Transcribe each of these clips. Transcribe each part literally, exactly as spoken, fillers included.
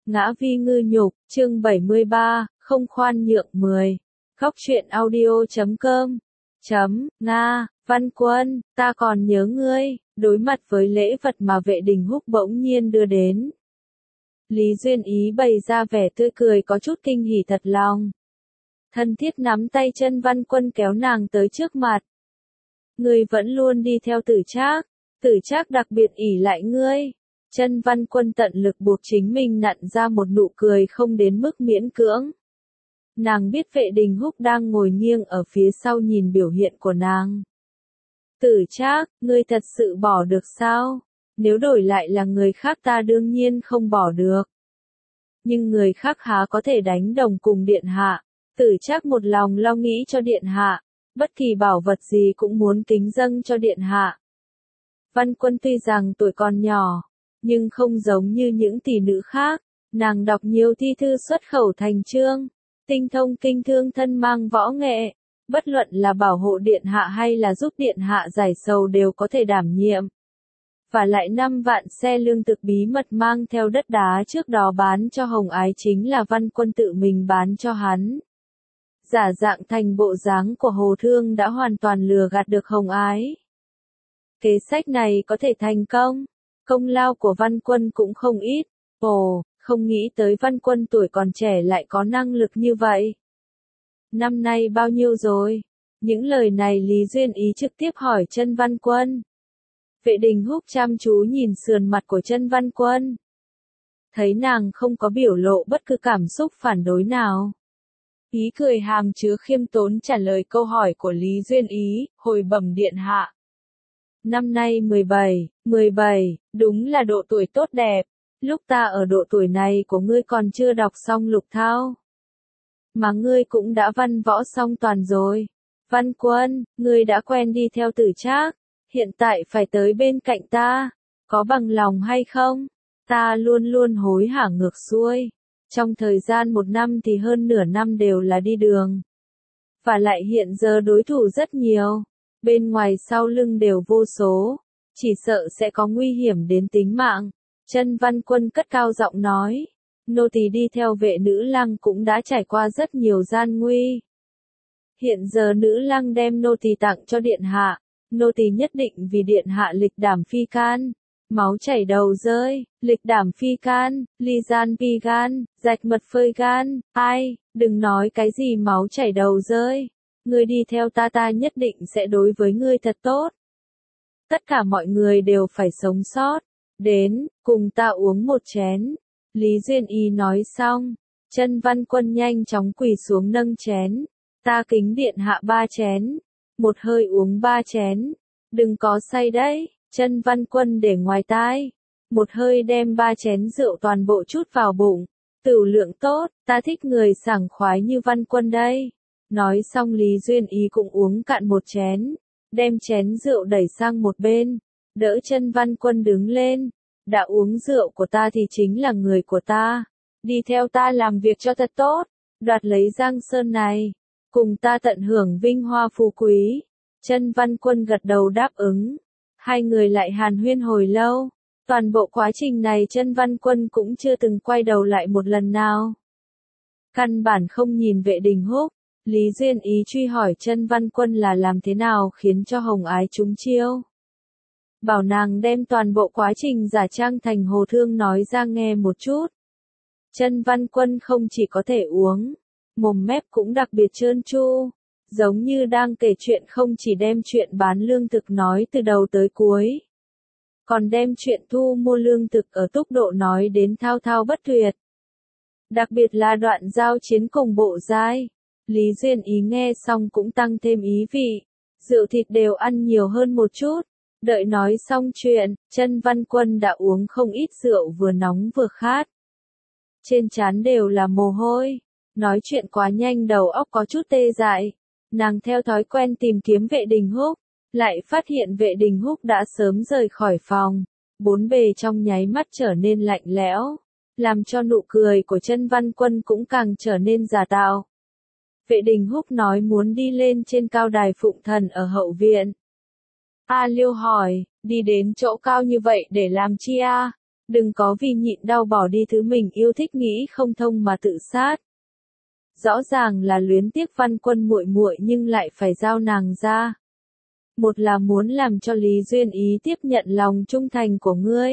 Ngã vi ngư nhục, chương bảy mươi ba, không khoan nhượng mười. Góc truyện audio chấm com. Chấm, Nga, Văn Quân, ta còn nhớ ngươi, đối mặt với lễ vật mà Vệ Đình Húc bỗng nhiên đưa đến. Lý Duyên Ý bày ra vẻ tươi cười có chút kinh hỉ thật lòng. Thân thiết nắm tay chân Văn Quân kéo nàng tới trước mặt. Ngươi vẫn luôn đi theo Tử Trác, Tử Trác đặc biệt ỷ lại ngươi. Chân Văn Quân tận lực buộc chính mình nặn ra một nụ cười không đến mức miễn cưỡng. Nàng biết Vệ Đình Húc đang ngồi nghiêng ở phía sau nhìn biểu hiện của nàng. Tử Trác, ngươi thật sự bỏ được sao? Nếu đổi lại là người khác ta đương nhiên không bỏ được. Nhưng người khác há có thể đánh đồng cùng Điện Hạ. Tử Trác một lòng lo nghĩ cho Điện Hạ, bất kỳ bảo vật gì cũng muốn kính dâng cho Điện Hạ. Văn Quân tuy rằng tuổi còn nhỏ, nhưng không giống như những tỷ nữ khác, nàng đọc nhiều thi thư xuất khẩu thành chương, tinh thông kinh thương thân mang võ nghệ, bất luận là bảo hộ Điện Hạ hay là giúp Điện Hạ giải sầu đều có thể đảm nhiệm. Và lại năm vạn xe lương thực bí mật mang theo đất đá trước đó bán cho Hồng Ái chính là Văn Quân tự mình bán cho hắn. Giả dạng thành bộ dáng của Hồ Thương đã hoàn toàn lừa gạt được Hồng Ái. Kế sách này có thể thành công, công lao của Văn Quân cũng không ít. Ồ, không nghĩ tới Văn Quân tuổi còn trẻ lại có năng lực như vậy. Năm nay bao nhiêu rồi? Những lời này Lý Duyên Ý trực tiếp hỏi chân Văn Quân. Vệ Đình Húc chăm chú nhìn sườn mặt của chân Văn Quân. Thấy nàng không có biểu lộ bất cứ cảm xúc phản đối nào. Ý cười hàm chứa khiêm tốn trả lời câu hỏi của Lý Duyên Ý, hồi bẩm Điện Hạ. Năm nay mười bảy, mười bảy, đúng là độ tuổi tốt đẹp. Lúc ta ở độ tuổi này của ngươi còn chưa đọc xong lục thao. Mà ngươi cũng đã văn võ xong toàn rồi. Văn Quân, ngươi đã quen đi theo Tử Trác, hiện tại phải tới bên cạnh ta, có bằng lòng hay không? Ta luôn luôn hối hả ngược xuôi. Trong thời gian một năm thì hơn nửa năm đều là đi đường. Và lại hiện giờ đối thủ rất nhiều. Bên ngoài sau lưng đều vô số. Chỉ sợ sẽ có nguy hiểm đến tính mạng. Chân Văn Quân cất cao giọng nói. Nô tỳ đi theo Vệ nữ lăng cũng đã trải qua rất nhiều gian nguy. Hiện giờ nữ lăng đem nô tỳ tặng cho Điện Hạ. Nô tỳ nhất định vì Điện Hạ lịch đảm phi can. Máu chảy đầu rơi, lịch đảm phi can, ly gian pi gan, rạch mật phơi gan, ai, đừng nói cái gì máu chảy đầu rơi. Ngươi đi theo ta ta nhất định sẽ đối với ngươi thật tốt. Tất cả mọi người đều phải sống sót. Đến, cùng ta uống một chén. Lý Duyên Ý nói xong, chân Văn Quân nhanh chóng quỳ xuống nâng chén. Ta kính Điện Hạ ba chén. Một hơi uống ba chén. Đừng có say đấy. Chân Văn Quân để ngoài tai, một hơi đem ba chén rượu toàn bộ chút vào bụng. Tửu lượng tốt, ta thích người sảng khoái như Văn Quân đây. Nói xong Lý Duyên Ý cũng uống cạn một chén, đem chén rượu đẩy sang một bên, đỡ chân Văn Quân đứng lên. Đã uống rượu của ta thì chính là người của ta. Đi theo ta làm việc cho thật tốt, đoạt lấy Giang Sơn này, cùng ta tận hưởng vinh hoa phú quý. Chân Văn Quân gật đầu đáp ứng. Hai người lại hàn huyên hồi lâu. Toàn bộ quá trình này chân Văn Quân cũng chưa từng quay đầu lại một lần nào. Căn bản không nhìn Vệ Đình Húc. Lý Duyên Ý truy hỏi chân Văn Quân là làm thế nào khiến cho Hồng Ái trúng chiêu. Bảo nàng đem toàn bộ quá trình giả trang thành Hồ Thương nói ra nghe một chút. Chân Văn Quân không chỉ có thể uống, mồm mép cũng đặc biệt trơn tru. Giống như đang kể chuyện, không chỉ đem chuyện bán lương thực nói từ đầu tới cuối. Còn đem chuyện thu mua lương thực ở tốc độ nói đến thao thao bất tuyệt. Đặc biệt là đoạn giao chiến cùng Bộ Giai. Lý Duyên Ý nghe xong cũng tăng thêm ý vị. Rượu thịt đều ăn nhiều hơn một chút. Đợi nói xong chuyện, chân Văn Quân đã uống không ít rượu vừa nóng vừa khát. Trên trán đều là mồ hôi. Nói chuyện quá nhanh đầu óc có chút tê dại. Nàng theo thói quen tìm kiếm Vệ Đình Húc, lại phát hiện Vệ Đình Húc đã sớm rời khỏi phòng, bốn bề trong nháy mắt trở nên lạnh lẽo, làm cho nụ cười của chân Văn Quân cũng càng trở nên giả tạo. Vệ Đình Húc nói muốn đi lên trên cao đài Phụng Thần ở hậu viện. A Liêu hỏi, đi đến chỗ cao như vậy để làm chi a? Đừng có vì nhịn đau bỏ đi thứ mình yêu thích nghĩ không thông mà tự sát. Rõ ràng là luyến tiếc Văn Quân muội muội nhưng lại phải giao nàng ra. Một là muốn làm cho Lý Duyên Ý tiếp nhận lòng trung thành của ngươi.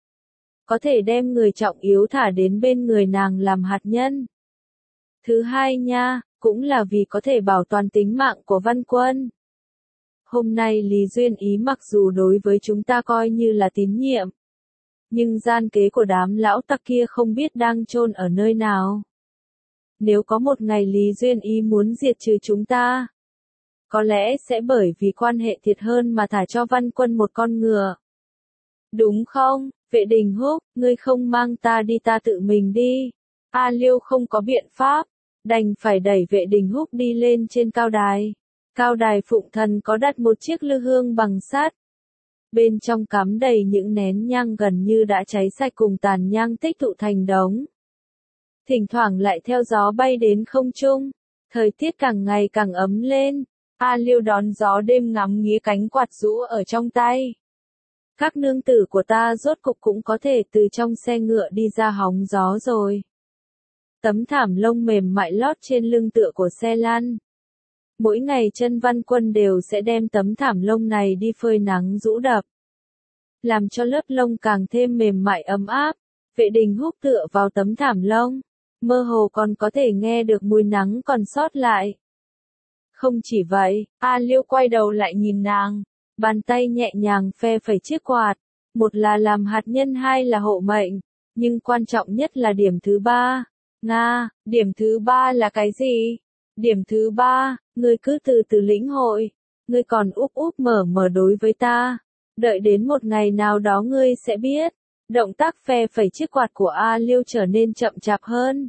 Có thể đem người trọng yếu thả đến bên người nàng làm hạt nhân. Thứ hai nha, cũng là vì có thể bảo toàn tính mạng của Văn Quân. Hôm nay Lý Duyên Ý mặc dù đối với chúng ta coi như là tín nhiệm. Nhưng gian kế của đám lão tặc kia không biết đang chôn ở nơi nào. Nếu có một ngày Lý Duyên Ý muốn diệt trừ chúng ta, có lẽ sẽ bởi vì quan hệ thiệt hơn mà thả cho Văn Quân một con ngựa. Đúng không, Vệ Đình Húc, ngươi không mang ta đi ta tự mình đi. A Liêu không có biện pháp, đành phải đẩy Vệ Đình Húc đi lên trên cao đài. Cao đài phụng thần có đặt một chiếc lư hương bằng sắt. Bên trong cắm đầy những nén nhang gần như đã cháy sạch cùng tàn nhang tích tụ thành đống. Thỉnh thoảng lại theo gió bay đến không trung. Thời tiết càng ngày càng ấm lên. A Liêu đón gió đêm ngắm nghía cánh quạt rũ ở trong tay. Các nương tử của ta rốt cục cũng có thể từ trong xe ngựa đi ra hóng gió rồi. Tấm thảm lông mềm mại lót trên lưng tựa của xe lăn. Mỗi ngày chân Văn Quân đều sẽ đem tấm thảm lông này đi phơi nắng rũ đập. Làm cho lớp lông càng thêm mềm mại ấm áp. Vệ Đình Húc tựa vào tấm thảm lông. Mơ hồ còn có thể nghe được mùi nắng còn sót lại. Không chỉ vậy, A Liêu quay đầu lại nhìn nàng. Bàn tay nhẹ nhàng phe phẩy chiếc quạt. Một là làm hạt nhân, hai là hộ mệnh. Nhưng quan trọng nhất là điểm thứ ba. Nga, điểm thứ ba là cái gì? Điểm thứ ba, ngươi cứ từ từ lĩnh hội. Ngươi còn úp úp mở mở đối với ta. Đợi đến một ngày nào đó ngươi sẽ biết. Động tác phe phẩy chiếc quạt của A Liêu trở nên chậm chạp hơn.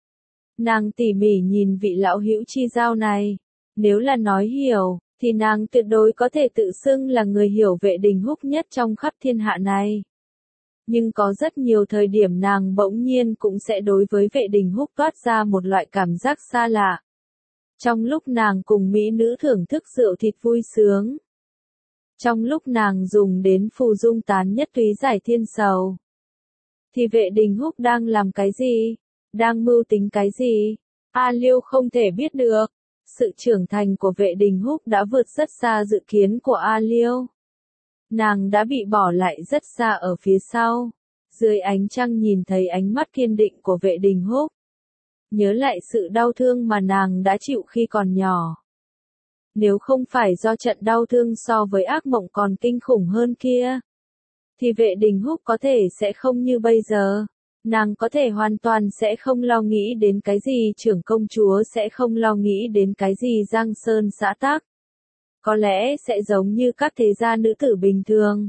Nàng tỉ mỉ nhìn vị lão hữu chi giao này. Nếu là nói hiểu, thì nàng tuyệt đối có thể tự xưng là người hiểu Vệ Đình Húc nhất trong khắp thiên hạ này. Nhưng có rất nhiều thời điểm nàng bỗng nhiên cũng sẽ đối với Vệ Đình Húc toát ra một loại cảm giác xa lạ. Trong lúc nàng cùng mỹ nữ thưởng thức rượu thịt vui sướng. Trong lúc nàng dùng đến phù dung tán nhất túy giải thiên sầu. Thì Vệ Đình Húc đang làm cái gì? Đang mưu tính cái gì? A Liêu không thể biết được. Sự trưởng thành của Vệ Đình Húc đã vượt rất xa dự kiến của A Liêu. Nàng đã bị bỏ lại rất xa ở phía sau. Dưới ánh trăng nhìn thấy ánh mắt kiên định của Vệ Đình Húc. Nhớ lại sự đau thương mà nàng đã chịu khi còn nhỏ. Nếu không phải do trận đau thương so với ác mộng còn kinh khủng hơn kia, thì Vệ Đình Húc có thể sẽ không như bây giờ. Nàng có thể hoàn toàn sẽ không lo nghĩ đến cái gì trưởng công chúa, sẽ không lo nghĩ đến cái gì giang sơn xã tắc. Có lẽ sẽ giống như các thế gia nữ tử bình thường.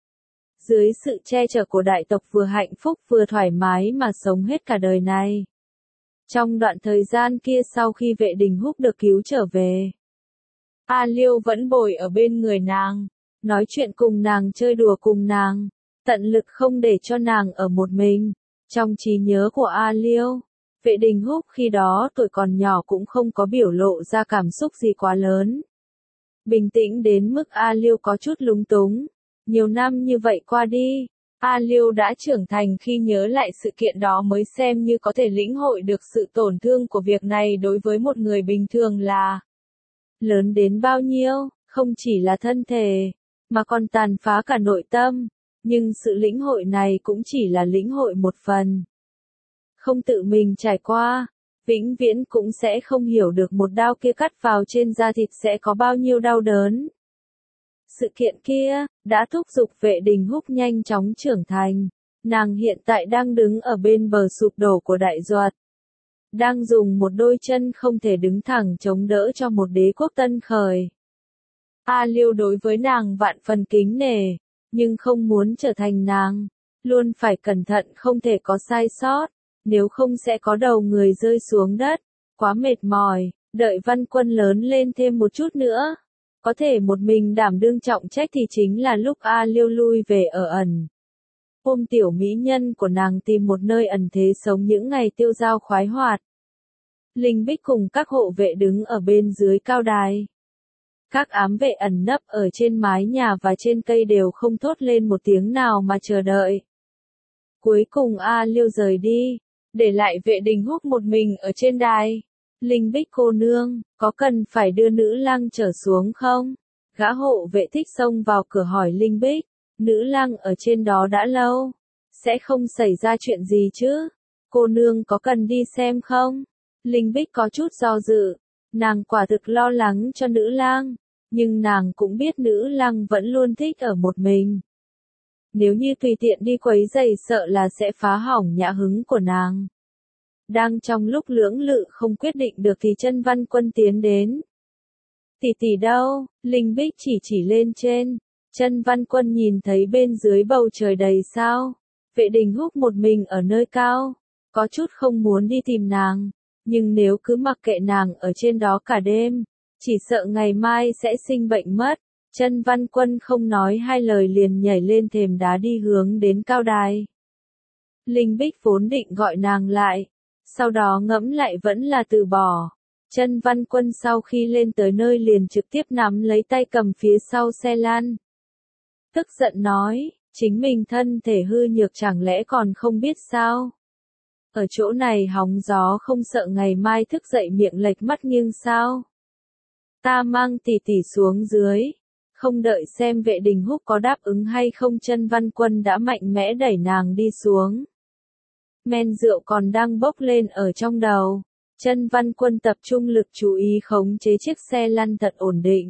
Dưới sự che chở của đại tộc vừa hạnh phúc vừa thoải mái mà sống hết cả đời này. Trong đoạn thời gian kia sau khi Vệ Đình Húc được cứu trở về, A Liêu vẫn bồi ở bên người nàng, nói chuyện cùng nàng, chơi đùa cùng nàng, tận lực không để cho nàng ở một mình. Trong trí nhớ của A Liêu, Vệ Đình Húc khi đó tuổi còn nhỏ cũng không có biểu lộ ra cảm xúc gì quá lớn. Bình tĩnh đến mức A Liêu có chút lúng túng. Nhiều năm như vậy qua đi, A Liêu đã trưởng thành, khi nhớ lại sự kiện đó mới xem như có thể lĩnh hội được sự tổn thương của việc này đối với một người bình thường là lớn đến bao nhiêu, không chỉ là thân thể, mà còn tàn phá cả nội tâm. Nhưng sự lĩnh hội này cũng chỉ là lĩnh hội một phần. Không tự mình trải qua, vĩnh viễn cũng sẽ không hiểu được một đao kia cắt vào trên da thịt sẽ có bao nhiêu đau đớn. Sự kiện kia đã thúc giục Vệ Đình Húc nhanh chóng trưởng thành. Nàng hiện tại đang đứng ở bên bờ sụp đổ của đại duật. Đang dùng một đôi chân không thể đứng thẳng chống đỡ cho một đế quốc tân khởi. A Liêu đối với nàng vạn phần kính nể, nhưng không muốn trở thành nàng. Luôn phải cẩn thận không thể có sai sót, nếu không sẽ có đầu người rơi xuống đất. Quá mệt mỏi, đợi Văn Quân lớn lên thêm một chút nữa. Có thể một mình đảm đương trọng trách thì chính là lúc A Liêu lui về ở ẩn. Ôm tiểu mỹ nhân của nàng tìm một nơi ẩn thế sống những ngày tiêu dao khoái hoạt. Linh Bích cùng các hộ vệ đứng ở bên dưới cao đài. Các ám vệ ẩn nấp ở trên mái nhà và trên cây đều không thốt lên một tiếng nào mà chờ đợi. Cuối cùng A Liêu rời đi, để lại Vệ Đình Húc một mình ở trên đài. Linh Bích cô nương, có cần phải đưa nữ lang trở xuống không? Gã hộ vệ thích xông vào cửa hỏi Linh Bích, nữ lang ở trên đó đã lâu, sẽ không xảy ra chuyện gì chứ? Cô nương có cần đi xem không? Linh Bích có chút do dự, nàng quả thực lo lắng cho nữ lang, nhưng nàng cũng biết nữ lang vẫn luôn thích ở một mình. Nếu như tùy tiện đi quấy rầy sợ là sẽ phá hỏng nhã hứng của nàng. Đang trong lúc lưỡng lự không quyết định được thì Chân Văn Quân tiến đến. Tỷ tỷ đâu? Linh Bích chỉ chỉ lên trên. Chân Văn Quân nhìn thấy bên dưới bầu trời đầy sao. Vệ Đình Húc một mình ở nơi cao, có chút không muốn đi tìm nàng, nhưng nếu cứ mặc kệ nàng ở trên đó cả đêm, chỉ sợ ngày mai sẽ sinh bệnh mất. Chân Văn Quân không nói hai lời liền nhảy lên thềm đá đi hướng đến cao đài. Linh Bích vốn định gọi nàng lại, sau đó ngẫm lại vẫn là từ bỏ. Chân Văn Quân sau khi lên tới nơi liền trực tiếp nắm lấy tay cầm phía sau xe lăn. Tức giận nói, chính mình thân thể hư nhược chẳng lẽ còn không biết sao? Ở chỗ này hóng gió không sợ ngày mai thức dậy miệng lệch mắt nghiêng sao? Ta mang tỷ tỷ xuống dưới. Không đợi xem Vệ Đình Húc có đáp ứng hay không, Chân Văn Quân đã mạnh mẽ đẩy nàng đi xuống. Men rượu còn đang bốc lên ở trong đầu. Chân Văn Quân tập trung lực chú ý khống chế chiếc xe lăn thật ổn định.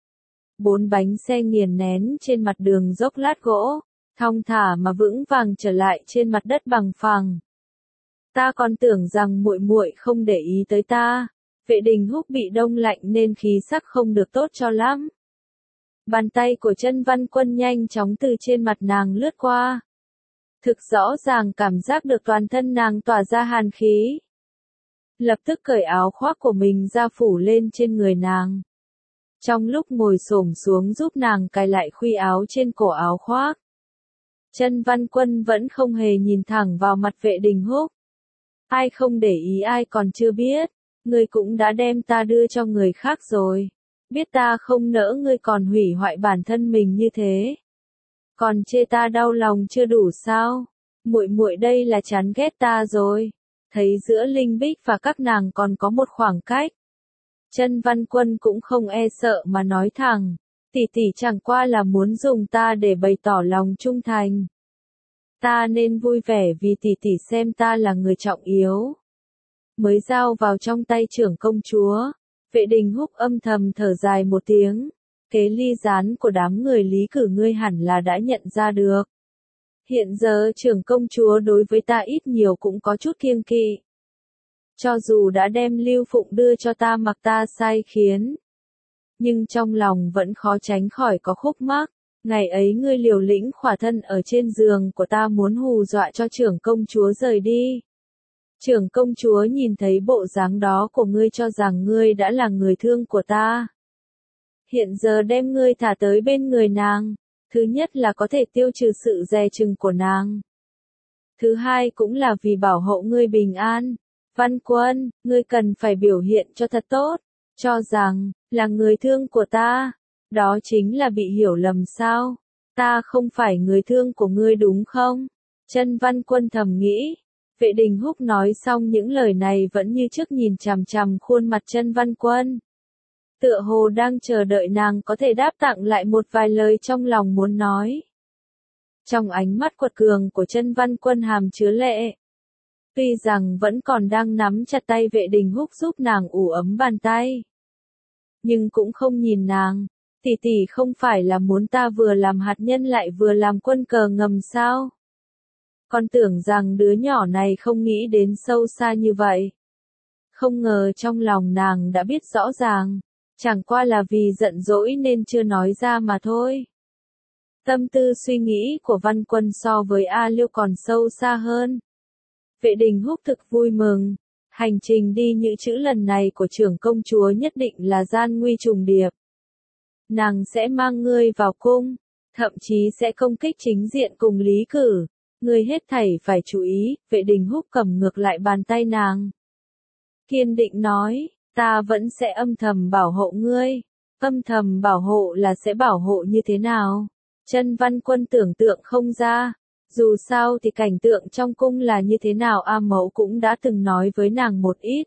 Bốn bánh xe nghiền nén trên mặt đường dốc lát gỗ, thong thả mà vững vàng trở lại trên mặt đất bằng phẳng. Ta còn tưởng rằng muội muội không để ý tới ta. Vệ Đình Húc bị đông lạnh nên khí sắc không được tốt cho lắm. Bàn tay của Chân Văn Quân nhanh chóng từ trên mặt nàng lướt qua. Thực rõ ràng cảm giác được toàn thân nàng tỏa ra hàn khí. Lập tức cởi áo khoác của mình ra phủ lên trên người nàng. Trong lúc ngồi xổm xuống giúp nàng cài lại khuy áo trên cổ áo khoác. Chân Văn Quân vẫn không hề nhìn thẳng vào mặt Vệ Đình Húc. Ai không để ý ai còn chưa biết, ngươi cũng đã đem ta đưa cho người khác rồi. Biết ta không nỡ ngươi còn hủy hoại bản thân mình như thế. Còn chê ta đau lòng chưa đủ sao? Muội muội đây là chán ghét ta rồi. Thấy giữa Linh Bích và các nàng còn có một khoảng cách. Chân Văn Quân cũng không e sợ mà nói thẳng, tỷ tỷ chẳng qua là muốn dùng ta để bày tỏ lòng trung thành. Ta nên vui vẻ vì tỷ tỷ xem ta là người trọng yếu. Mới giao vào trong tay trưởng công chúa, Vệ Đình Húc âm thầm thở dài một tiếng. Kế ly gián của đám người Lý Cử ngươi hẳn là đã nhận ra được. Hiện giờ trưởng công chúa đối với ta ít nhiều cũng có chút kiêng kỵ. Cho dù đã đem Lưu Phụng đưa cho ta mặc ta sai khiến, nhưng trong lòng vẫn khó tránh khỏi có khúc mắc. Ngày ấy ngươi liều lĩnh khỏa thân ở trên giường của ta muốn hù dọa cho trưởng công chúa rời đi. Trưởng công chúa nhìn thấy bộ dáng đó của ngươi cho rằng ngươi đã là người thương của ta. Hiện giờ đem ngươi thả tới bên người nàng, thứ nhất là có thể tiêu trừ sự dè chừng của nàng. Thứ hai cũng là vì bảo hộ ngươi bình an. Văn Quân, ngươi cần phải biểu hiện cho thật tốt, cho rằng, là người thương của ta. Đó chính là bị hiểu lầm sao? Ta không phải người thương của ngươi đúng không? Chân Văn Quân thầm nghĩ. Vệ Đình Húc nói xong những lời này vẫn như trước nhìn chằm chằm khuôn mặt Chân Văn Quân. Tựa hồ đang chờ đợi nàng có thể đáp tặng lại một vài lời trong lòng muốn nói. Trong ánh mắt quật cường của Chân Văn Quân hàm chứa lệ. Tuy rằng vẫn còn đang nắm chặt tay Vệ Đình Húc giúp nàng ủ ấm bàn tay. Nhưng cũng không nhìn nàng. Tỷ tỷ không phải là muốn ta vừa làm hạt nhân lại vừa làm quân cờ ngầm sao? Con tưởng rằng đứa nhỏ này không nghĩ đến sâu xa như vậy. Không ngờ trong lòng nàng đã biết rõ ràng. Chẳng qua là vì giận dỗi nên chưa nói ra mà thôi. Tâm tư suy nghĩ của Văn Quân so với A Liêu còn sâu xa hơn. Vệ Đình Húc thực vui mừng. Hành trình đi Nhữ Chữ lần này của trưởng công chúa nhất định là gian nguy trùng điệp. Nàng sẽ mang ngươi vào cung, thậm chí sẽ công kích chính diện cùng Lý Cử. Ngươi hết thảy phải chú ý. Vệ Đình Húc cầm ngược lại bàn tay nàng. Kiên định nói, ta vẫn sẽ âm thầm bảo hộ ngươi. Âm thầm bảo hộ là sẽ bảo hộ như thế nào? Chân Văn Quân tưởng tượng không ra. Dù sao thì cảnh tượng trong cung là như thế nào A Mẫu cũng đã từng nói với nàng một ít.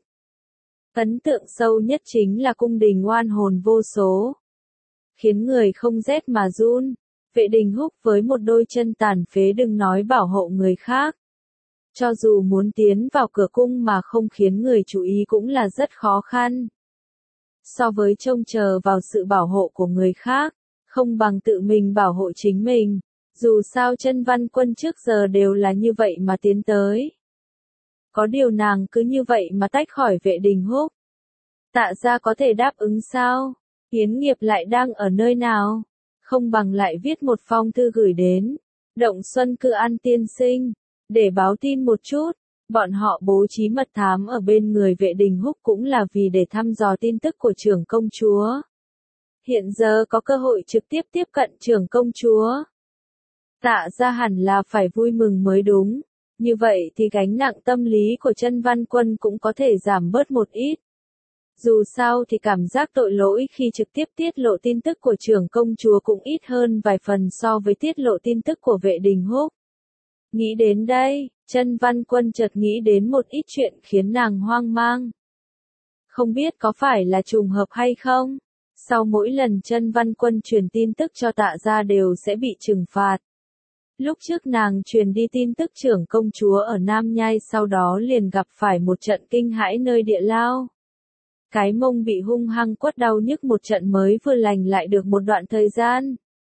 Ấn tượng sâu nhất chính là cung đình oan hồn vô số, khiến người không rét mà run. Vệ Đình Húc với một đôi chân tàn phế đừng nói bảo hộ người khác. Cho dù muốn tiến vào cửa cung mà không khiến người chú ý cũng là rất khó khăn. So với trông chờ vào sự bảo hộ của người khác, không bằng tự mình bảo hộ chính mình. Dù sao Chân Văn Quân trước giờ đều là như vậy mà tiến tới. Có điều nàng cứ như vậy mà tách khỏi Vệ Đình Húc. Tạ gia có thể đáp ứng sao? Yến Nghiệp lại đang ở nơi nào? Không bằng lại viết một phong thư gửi đến Động Xuân Cư An tiên sinh, để báo tin một chút. Bọn họ bố trí mật thám ở bên người Vệ Đình Húc cũng là vì để thăm dò tin tức của trưởng công chúa. Hiện giờ có cơ hội trực tiếp tiếp cận trưởng công chúa. Tạ gia hẳn là phải vui mừng mới đúng. Như vậy thì gánh nặng tâm lý của Chân Văn Quân cũng có thể giảm bớt một ít. Dù sao thì cảm giác tội lỗi khi trực tiếp tiết lộ tin tức của trưởng công chúa cũng ít hơn vài phần so với tiết lộ tin tức của Vệ Đình Húc. Nghĩ đến đây, Chân Văn Quân chợt nghĩ đến một ít chuyện khiến nàng hoang mang. Không biết có phải là trùng hợp hay không? Sau mỗi lần Chân Văn Quân truyền tin tức cho Tạ gia đều sẽ bị trừng phạt. Lúc trước nàng truyền đi tin tức trưởng công chúa ở Nam Nhai sau đó liền gặp phải một trận kinh hãi nơi địa lao. Cái mông bị hung hăng quất đau nhức một trận mới vừa lành lại được một đoạn thời gian.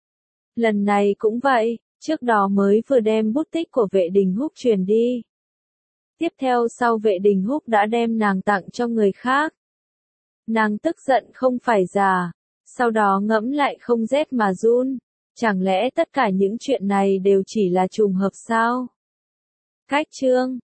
Lần này cũng vậy, trước đó mới vừa đem bút tích của Vệ Đình Húc truyền đi. Tiếp theo sau Vệ Đình Húc đã đem nàng tặng cho người khác. Nàng tức giận không phải già, sau đó ngẫm lại không rét mà run. Chẳng lẽ tất cả những chuyện này đều chỉ là trùng hợp sao? Cách chương